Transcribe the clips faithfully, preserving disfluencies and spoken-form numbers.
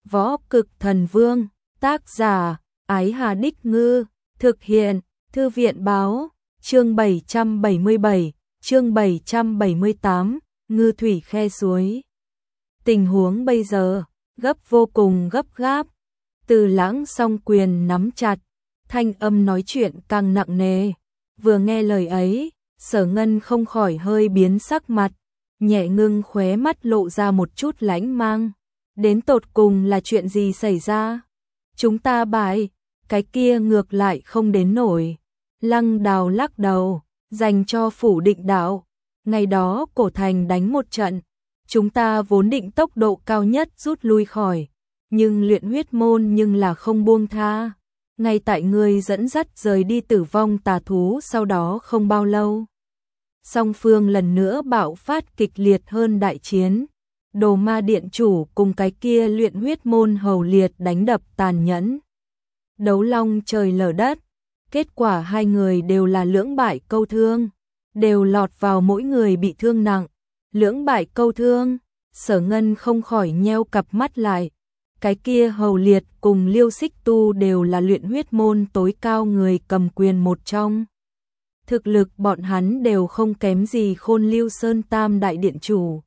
Võ Cực Thần Vương, tác giả, Ái Hà Đích Ngư, thực hiện, Thư viện Báo, chương bảy trăm bảy mươi bảy, chương bảy trăm bảy mươi tám, Ngư Thủy Khe Suối. Tình huống bây giờ, gấp vô cùng gấp gáp, Từ Lãng song quyền nắm chặt, thanh âm nói chuyện càng nặng nề. Vừa nghe lời ấy, Sở Ngân không khỏi hơi biến sắc mặt, nhẹ ngưng khóe mắt lộ ra một chút lãnh mang. Đến tột cùng là chuyện gì xảy ra? Chúng ta bại, cái kia ngược lại không đến nổi. Lăng Đào lắc đầu, dành cho Phủ Định Đạo. Ngày đó Cổ Thành đánh một trận, chúng ta vốn định tốc độ cao nhất rút lui khỏi, nhưng Luyện Huyết Môn nhưng là không buông tha. Ngay tại người dẫn dắt rời đi Tử Vong Tà Thú sau đó không bao lâu, song phương lần nữa bạo phát kịch liệt hơn đại chiến. Đồ Ma Điện chủ cùng cái kia Luyện Huyết Môn hầu liệt đánh đập tàn nhẫn, đấu long trời lở đất. Kết quả hai người đều là lưỡng bại câu thương, đều lọt vào mỗi người bị thương nặng. Lưỡng bại câu thương, Sở Ngân không khỏi nheo cặp mắt lại. Cái kia hầu liệt cùng Liêu Xích Tu đều là Luyện Huyết Môn tối cao người cầm quyền một trong. Thực lực bọn hắn đều không kém gì Khôn Lưu Sơn Tam đại điện chủ.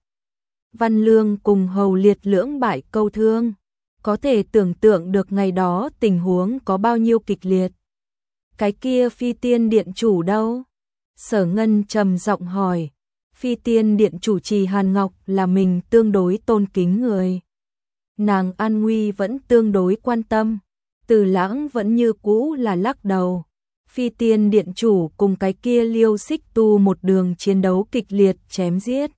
Văn Lương cùng hầu liệt lưỡng bại câu thương, có thể tưởng tượng được ngày đó tình huống có bao nhiêu kịch liệt. Cái kia Phi Tiên điện chủ đâu? Sở Ngân trầm giọng hỏi. Phi Tiên điện chủ Trì Hàn Ngọc là mình tương đối tôn kính người, nàng an nguy vẫn tương đối quan tâm. Từ Lãng vẫn như cũ là lắc đầu. Phi Tiên điện chủ cùng cái kia Liêu Xích Tu một đường chiến đấu kịch liệt chém giết.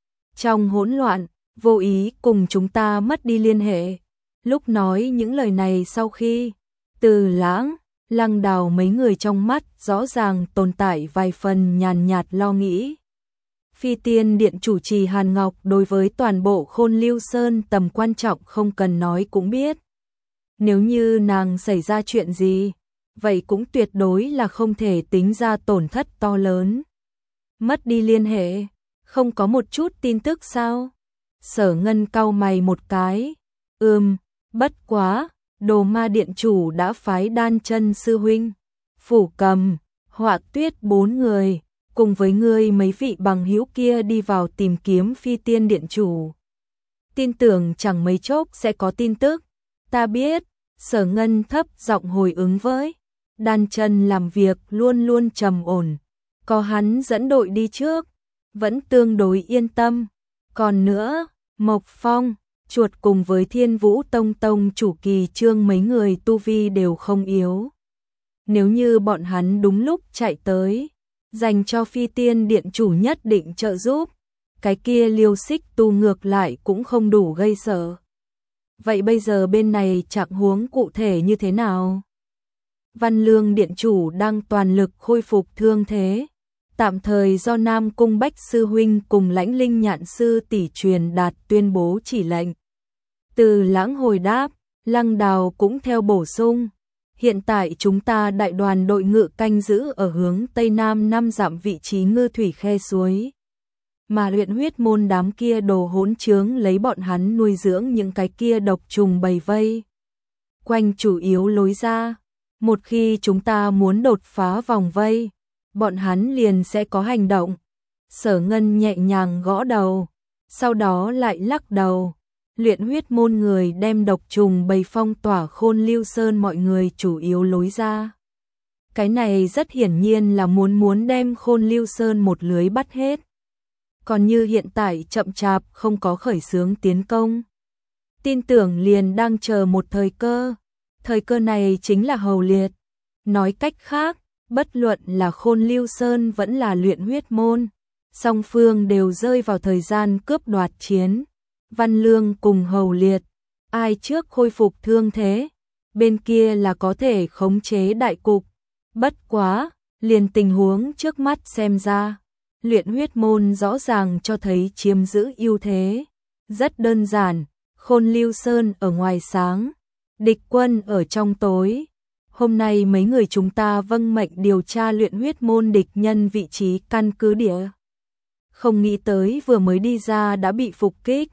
Trong hỗn loạn, vô ý cùng chúng ta mất đi liên hệ. Lúc nói những lời này sau khi, Từ Lãng, Lăng Đào mấy người trong mắt rõ ràng tồn tại vài phần nhàn nhạt lo nghĩ. Phi Tiên điện chủ Trì Hàn Ngọc đối với toàn bộ Khôn Lưu Sơn tầm quan trọng không cần nói cũng biết. Nếu như nàng xảy ra chuyện gì, vậy cũng tuyệt đối là không thể tính ra tổn thất to lớn. Mất đi liên hệ, không có một chút tin tức sao? Sở Ngân cau mày một cái. Ừm, bất quá, Đồ Ma điện chủ đã phái Đan Chân sư huynh, Phủ Cầm, Họa Tuyết bốn người, cùng với ngươi mấy vị bằng hữu kia đi vào tìm kiếm Phi Tiên điện chủ. Tin tưởng chẳng mấy chốc sẽ có tin tức. Ta biết. Sở Ngân thấp giọng hồi ứng với. Đan Chân làm việc luôn luôn trầm ổn, có hắn dẫn đội đi trước, vẫn tương đối yên tâm. Còn nữa, Mộc Phong, Chuột cùng với Thiên Vũ Tông Tông chủ Kỳ Trương mấy người tu vi đều không yếu. Nếu như bọn hắn đúng lúc chạy tới, dành cho Phi Tiên điện chủ nhất định trợ giúp. Cái kia Liêu Xích Tu ngược lại cũng không đủ gây sợ. Vậy bây giờ bên này trạng huống cụ thể như thế nào? Văn Lương điện chủ đang toàn lực khôi phục thương thế, tạm thời do Nam Cung Bách sư huynh cùng Lãnh Linh Nhạn sư tỷ truyền đạt tuyên bố chỉ lệnh. Từ Lãng hồi đáp, Lăng Đào cũng theo bổ sung. Hiện tại chúng ta đại đoàn đội ngự canh giữ ở hướng Tây Nam năm dặm vị trí Ngư Thủy Khe Suối. Mà Luyện Huyết Môn đám kia đồ hỗn trướng lấy bọn hắn nuôi dưỡng những cái kia độc trùng bầy vây quanh chủ yếu lối ra. Một khi chúng ta muốn đột phá vòng vây, bọn hắn liền sẽ có hành động. Sở Ngân nhẹ nhàng gõ đầu, sau đó lại lắc đầu. Luyện Huyết Môn người đem độc trùng bầy phong tỏa Khôn Lưu Sơn mọi người chủ yếu lối ra. Cái này rất hiển nhiên là muốn muốn đem Khôn Lưu Sơn một lưới bắt hết. Còn như hiện tại chậm chạp không có khởi xướng tiến công, tin tưởng liền đang chờ một thời cơ. Thời cơ này chính là hầu liệt. Nói cách khác, bất luận là Khôn Lưu Sơn vẫn là Luyện Huyết Môn, song phương đều rơi vào thời gian cướp đoạt chiến. Văn Lương cùng hầu liệt, ai trước khôi phục thương thế, bên kia là có thể khống chế đại cục. Bất quá, liền tình huống trước mắt xem ra, Luyện Huyết Môn rõ ràng cho thấy chiếm giữ ưu thế. Rất đơn giản, Khôn Lưu Sơn ở ngoài sáng, địch quân ở trong tối. Hôm nay mấy người chúng ta vâng mệnh điều tra Luyện Huyết Môn địch nhân vị trí căn cứ địa. Không nghĩ tới vừa mới đi ra đã bị phục kích.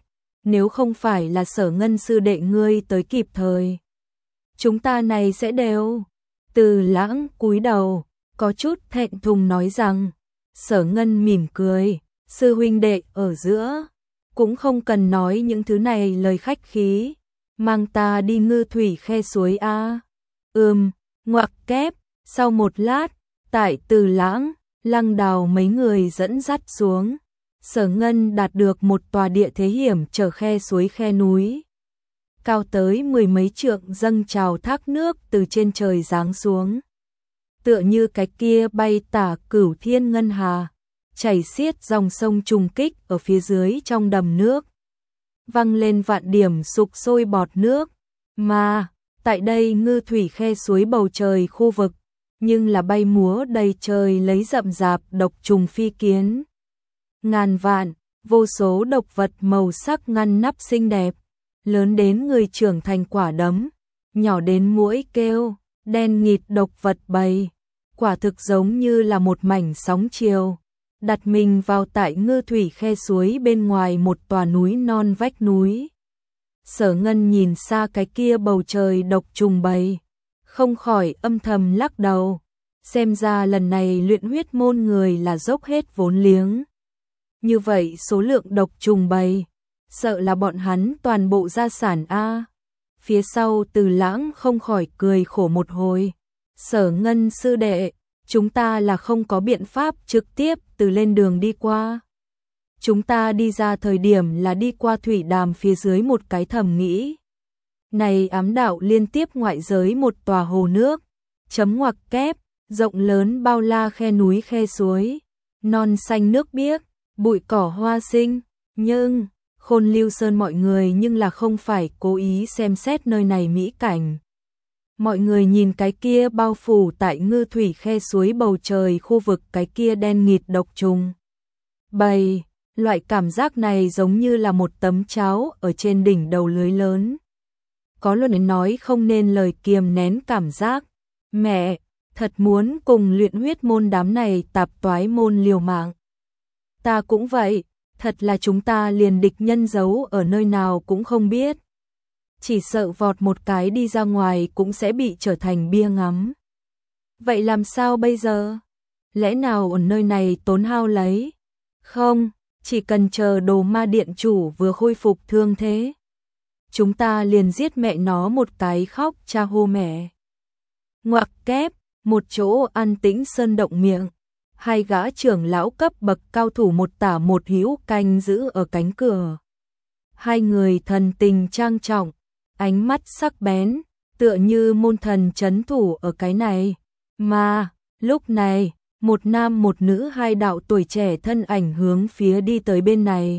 nếu không phải là Sở Ngân sư đệ ngươi tới kịp thời, chúng ta này sẽ đều. Từ Lãng cúi đầu, có chút thẹn thùng nói rằng. Sở Ngân mỉm cười, sư huynh đệ ở giữa, cũng không cần nói những thứ này lời khách khí, mang ta đi Ngư Thủy khe suối a. Ừm, ngoặc kép, sau một lát, tại Từ Lãng, Lăng Đào mấy người dẫn dắt xuống, Sở Ngân đạt được một tòa địa thế hiểm trở khe suối khe núi. Cao tới mười mấy trượng dâng trào thác nước từ trên trời giáng xuống. Tựa như cái kia bay tả Cửu Thiên Ngân Hà, chảy xiết dòng sông trùng kích ở phía dưới trong đầm nước. Văng lên vạn điểm sục sôi bọt nước, mà tại đây Ngư Thủy khe suối bầu trời khu vực, nhưng là bay múa đầy trời lấy rậm rạp độc trùng phi kiến. Ngàn vạn, vô số độc vật màu sắc ngăn nắp xinh đẹp, lớn đến người trưởng thành quả đấm, nhỏ đến muỗi kêu, đen nghịt độc vật bầy, quả thực giống như là một mảnh sóng chiều, đặt mình vào tại Ngư Thủy khe suối bên ngoài một tòa núi non vách núi. Sở Ngân nhìn xa cái kia bầu trời độc trùng bầy, không khỏi âm thầm lắc đầu, xem ra lần này luyện huyết môn người là dốc hết vốn liếng. Như vậy số lượng độc trùng bầy, sợ là bọn hắn toàn bộ gia sản a. Phía sau Từ Lãng không khỏi cười khổ một hồi. Sở Ngân sư đệ, chúng ta là không có biện pháp trực tiếp từ lên đường đi qua. Chúng ta đi ra thời điểm là đi qua thủy đàm phía dưới một cái thầm nghĩ. Này ám đạo liên tiếp ngoại giới một tòa hồ nước, chấm ngoặc kép, rộng lớn bao la khe núi khe suối, non xanh nước biếc, bụi cỏ hoa sinh, nhưng Khôn Lưu Sơn mọi người nhưng là không phải cố ý xem xét nơi này mỹ cảnh. Mọi người nhìn cái kia bao phủ tại Ngư Thủy khe suối bầu trời khu vực cái kia đen nghịt độc trùng bầy, loại cảm giác này giống như là một tấm cháo ở trên đỉnh đầu lưới lớn. Có luôn nói không nên lời kiềm nén cảm giác. Mẹ, thật muốn cùng luyện huyết môn đám này tạp toái môn liều mạng. Ta cũng vậy, thật là chúng ta liền địch nhân giấu ở nơi nào cũng không biết. Chỉ sợ vọt một cái đi ra ngoài cũng sẽ bị trở thành bia ngắm. Vậy làm sao bây giờ? Lẽ nào ở nơi này tốn hao lấy? Không, chỉ cần chờ Đồ Ma điện chủ vừa khôi phục thương thế, chúng ta liền giết mẹ nó một cái khóc cha hô mẹ. Ngoặc kép, một chỗ an tĩnh sơn động miệng, hai gã trưởng lão cấp bậc cao thủ một tả một hữu canh giữ ở cánh cửa. Hai người thần tình trang trọng, ánh mắt sắc bén, tựa như môn thần trấn thủ ở cái này. Mà, lúc này, một nam một nữ hai đạo tuổi trẻ thân ảnh hướng phía đi tới bên này.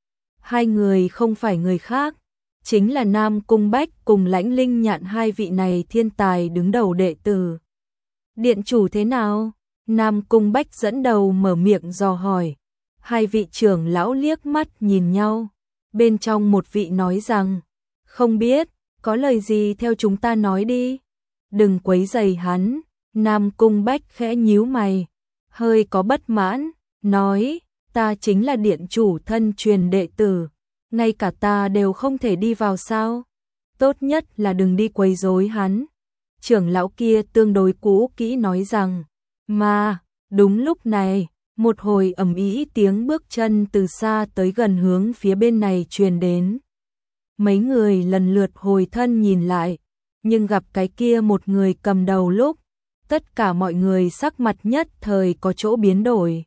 Hai người không phải người khác, chính là Nam Cung Bách cùng Lãnh Linh Nhạn hai vị này thiên tài đứng đầu đệ tử. Điện chủ thế nào? Nam Cung Bách dẫn đầu mở miệng dò hỏi. Hai vị trưởng lão liếc mắt nhìn nhau. Bên trong một vị nói rằng, không biết, có lời gì theo chúng ta nói đi. Đừng quấy rầy hắn. Nam Cung Bách khẽ nhíu mày, hơi có bất mãn, nói, ta chính là điện chủ thân truyền đệ tử, ngay cả ta đều không thể đi vào sao? Tốt nhất là đừng đi quấy rối hắn. Trưởng lão kia tương đối cũ kỹ nói rằng, mà, đúng lúc này, một hồi ầm ĩ tiếng bước chân từ xa tới gần hướng phía bên này truyền đến. Mấy người lần lượt hồi thân nhìn lại, nhưng gặp cái kia một người cầm đầu lúc, tất cả mọi người sắc mặt nhất thời có chỗ biến đổi.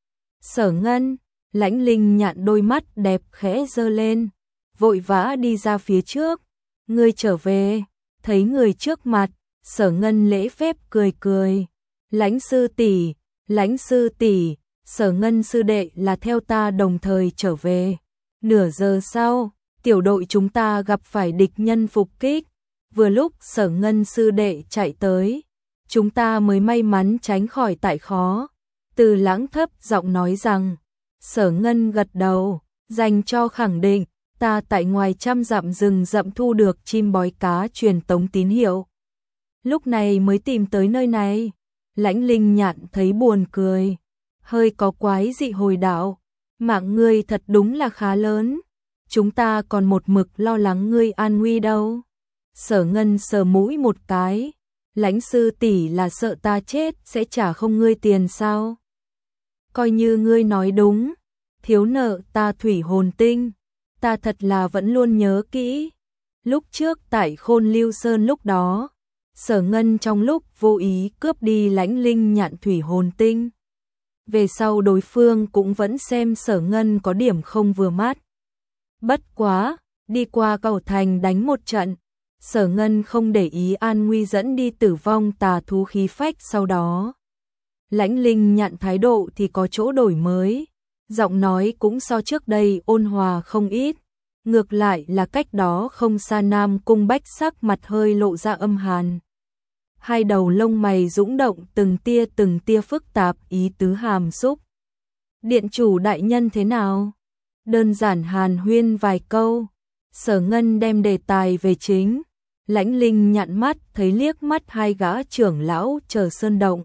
Sở Ngân, Lãnh Linh Nhạn đôi mắt đẹp khẽ giơ lên, vội vã đi ra phía trước. Ngươi trở về, thấy người trước mặt, Sở Ngân lễ phép cười cười. Lãnh sư tỷ, Lãnh sư tỷ, Sở Ngân sư đệ là theo ta đồng thời trở về. Nửa giờ sau, tiểu đội chúng ta gặp phải địch nhân phục kích. Vừa lúc Sở Ngân sư đệ chạy tới, chúng ta mới may mắn tránh khỏi tại khó. Từ Lãng thấp giọng nói rằng, Sở Ngân gật đầu, dành cho khẳng định, ta tại ngoài trăm dặm rừng rậm thu được chim bói cá truyền tống tín hiệu. Lúc này mới tìm tới nơi này. Lãnh Linh Nhạn thấy buồn cười, hơi có quái dị hồi đạo, mạng ngươi thật đúng là khá lớn. chúng ta còn một mực lo lắng ngươi an nguy đâu. Sở Ngân sờ mũi một cái, Lãnh sư tỷ là sợ ta chết sẽ trả không ngươi tiền sao? Coi như ngươi nói đúng, thiếu nợ ta thủy hồn tinh, ta thật là vẫn luôn nhớ kỹ. Lúc trước tại Khôn Lưu Sơn lúc đó, Sở Ngân trong lúc vô ý cướp đi Lãnh Linh Nhạn thủy hồn tinh. Về sau đối phương cũng vẫn xem Sở Ngân có điểm không vừa mắt. Bất quá, đi qua cầu thành đánh một trận, Sở Ngân không để ý an nguy dẫn đi tử vong tà thú khí phách sau đó. Lãnh Linh Nhạn thái độ thì có chỗ đổi mới, giọng nói cũng so trước đây ôn hòa không ít, ngược lại là cách đó không xa Nam Cung Bách sắc mặt hơi lộ ra âm hàn. Hai đầu lông mày dũng động từng tia từng tia phức tạp ý tứ hàm xúc. Điện chủ đại nhân thế nào? Đơn giản hàn huyên vài câu, Sở Ngân đem đề tài về chính. Lãnh Linh Nhạn mắt thấy liếc mắt hai gã trưởng lão chờ sơn động.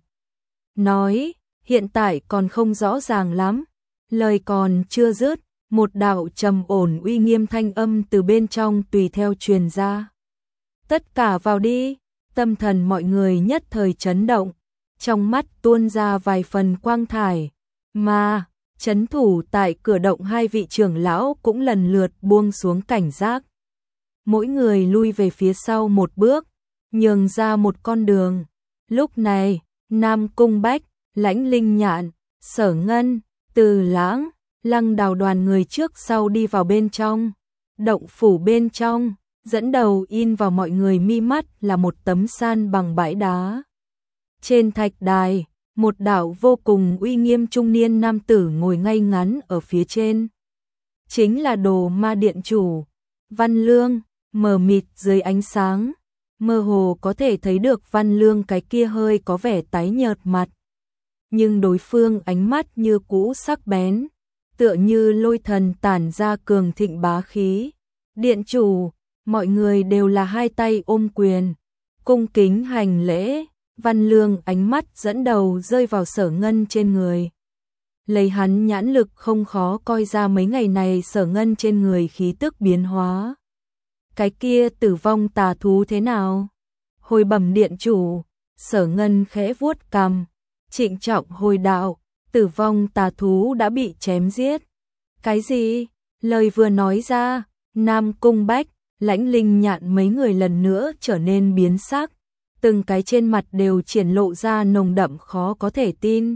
Nói, hiện tại còn không rõ ràng lắm. Lời còn chưa dứt, một đạo trầm ổn uy nghiêm thanh âm từ bên trong tùy theo truyền ra. Tất cả vào đi, tâm thần mọi người nhất thời chấn động, trong mắt tuôn ra vài phần quang thải, mà trấn thủ tại cửa động hai vị trưởng lão cũng lần lượt buông xuống cảnh giác. Mỗi người lui về phía sau một bước, nhường ra một con đường. Lúc này, Nam Cung Bách, Lãnh Linh Nhạn, Sở Ngân, Từ Lãng, Lăng Đào đoàn người trước sau đi vào bên trong. Động phủ bên trong, dẫn đầu in vào mọi người mi mắt là một tấm san bằng bãi đá. Trên thạch đài, một đạo vô cùng uy nghiêm trung niên nam tử ngồi ngay ngắn ở phía trên. Chính là Đồ Ma Điện chủ, Văn Lương, mờ mịt dưới ánh sáng. Mơ hồ có thể thấy được Văn Lương cái kia hơi có vẻ tái nhợt mặt. Nhưng đối phương ánh mắt như cũ sắc bén, tựa như lôi thần tản ra cường thịnh bá khí. Điện chủ, mọi người đều là hai tay ôm quyền, cung kính hành lễ. Văn Lương ánh mắt dẫn đầu rơi vào Sở Ngân trên người. Lấy hắn nhãn lực không khó coi ra mấy ngày này Sở Ngân trên người khí tức biến hóa. Cái kia tử vong tà thú thế nào? Hồi bẩm điện chủ, Sở Ngân khẽ vuốt cằm, trịnh trọng hồi đạo, tử vong tà thú đã bị chém giết. Cái gì? Lời vừa nói ra, Nam Cung Bách, Lãnh Linh Nhạn mấy người lần nữa trở nên biến sắc, từng cái trên mặt đều triển lộ ra nồng đậm khó có thể tin.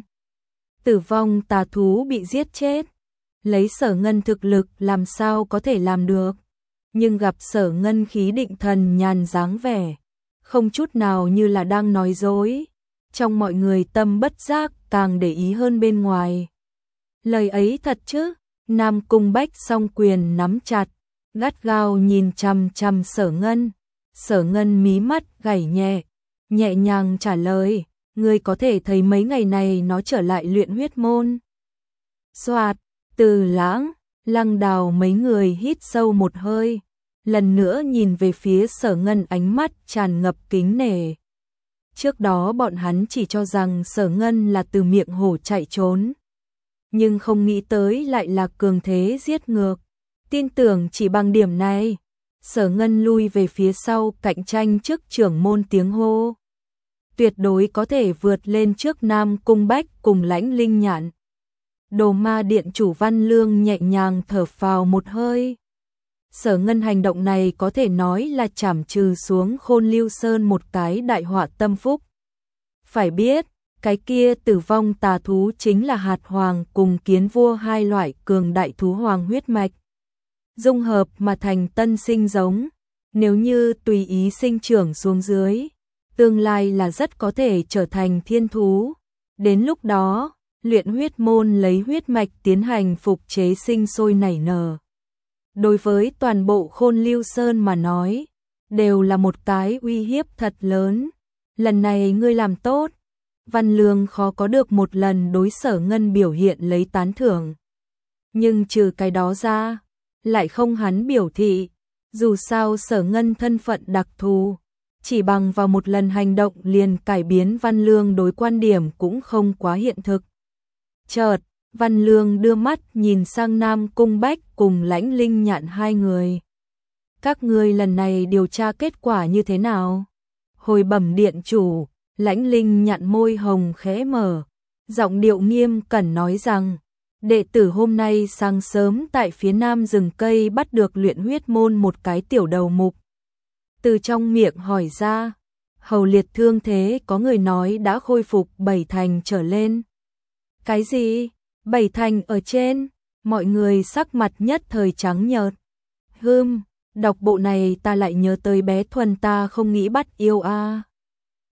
Tử vong tà thú bị giết chết, lấy Sở Ngân thực lực làm sao có thể làm được? Nhưng gặp Sở Ngân khí định thần nhàn dáng vẻ, không chút nào như là đang nói dối. Trong mọi người tâm bất giác càng để ý hơn bên ngoài. Lời ấy thật chứ? Nam Cung Bách song quyền nắm chặt, gắt gao nhìn chằm chằm Sở Ngân. Sở Ngân mí mắt gảy nhẹ, nhẹ nhàng trả lời, ngươi có thể thấy mấy ngày này nó trở lại luyện huyết môn. Soạt, Từ Lãng, Lăng Đào mấy người hít sâu một hơi, lần nữa nhìn về phía Sở Ngân ánh mắt tràn ngập kính nể. Trước đó bọn hắn chỉ cho rằng Sở Ngân là từ miệng hổ chạy trốn, nhưng không nghĩ tới lại là cường thế giết ngược. Tin tưởng chỉ bằng điểm này, Sở Ngân lui về phía sau cạnh tranh trước trưởng môn tiếng hô. Tuyệt đối có thể vượt lên trước Nam Cung Bách cùng Lãnh Linh Nhạn. Đồ Ma Điện chủ Văn Lương nhẹ nhàng thở phào một hơi. Sở Ngân hành động này có thể nói là trảm trừ xuống Khôn Lưu Sơn một cái đại họa tâm phúc. Phải biết, cái kia tử vong tà thú chính là hạt hoàng cùng kiến vua hai loại cường đại thú hoàng huyết mạch. Dung hợp mà thành tân sinh giống, nếu như tùy ý sinh trưởng xuống dưới, tương lai là rất có thể trở thành thiên thú. Đến lúc đó, luyện huyết môn lấy huyết mạch tiến hành phục chế sinh sôi nảy nở. Đối với toàn bộ Khôn Lưu Sơn mà nói, đều là một cái uy hiếp thật lớn. Lần này ngươi làm tốt. Văn Lương khó có được một lần đối Sở Ngân biểu hiện lấy tán thưởng. Nhưng trừ cái đó ra, lại không hắn biểu thị. Dù sao Sở Ngân thân phận đặc thù, chỉ bằng vào một lần hành động liền cải biến Văn Lương đối quan điểm cũng không quá hiện thực. Chợt, Văn Lương đưa mắt nhìn sang Nam Cung Bách cùng Lãnh Linh Nhạn hai người. Các ngươi lần này điều tra kết quả như thế nào? Hồi bẩm điện chủ, Lãnh Linh Nhạn môi hồng khẽ mở, giọng điệu nghiêm cẩn nói rằng, đệ tử hôm nay sáng sớm tại phía nam rừng cây bắt được luyện huyết môn một cái tiểu đầu mục. Từ trong miệng hỏi ra, Hầu Liệt thương thế có người nói đã khôi phục bảy thành trở lên. Cái gì? Bảy thành ở trên? Mọi người sắc mặt nhất thời trắng nhợt. Hừm, đọc bộ này ta lại nhớ tới bé Thuần ta không nghĩ bắt yêu a. À.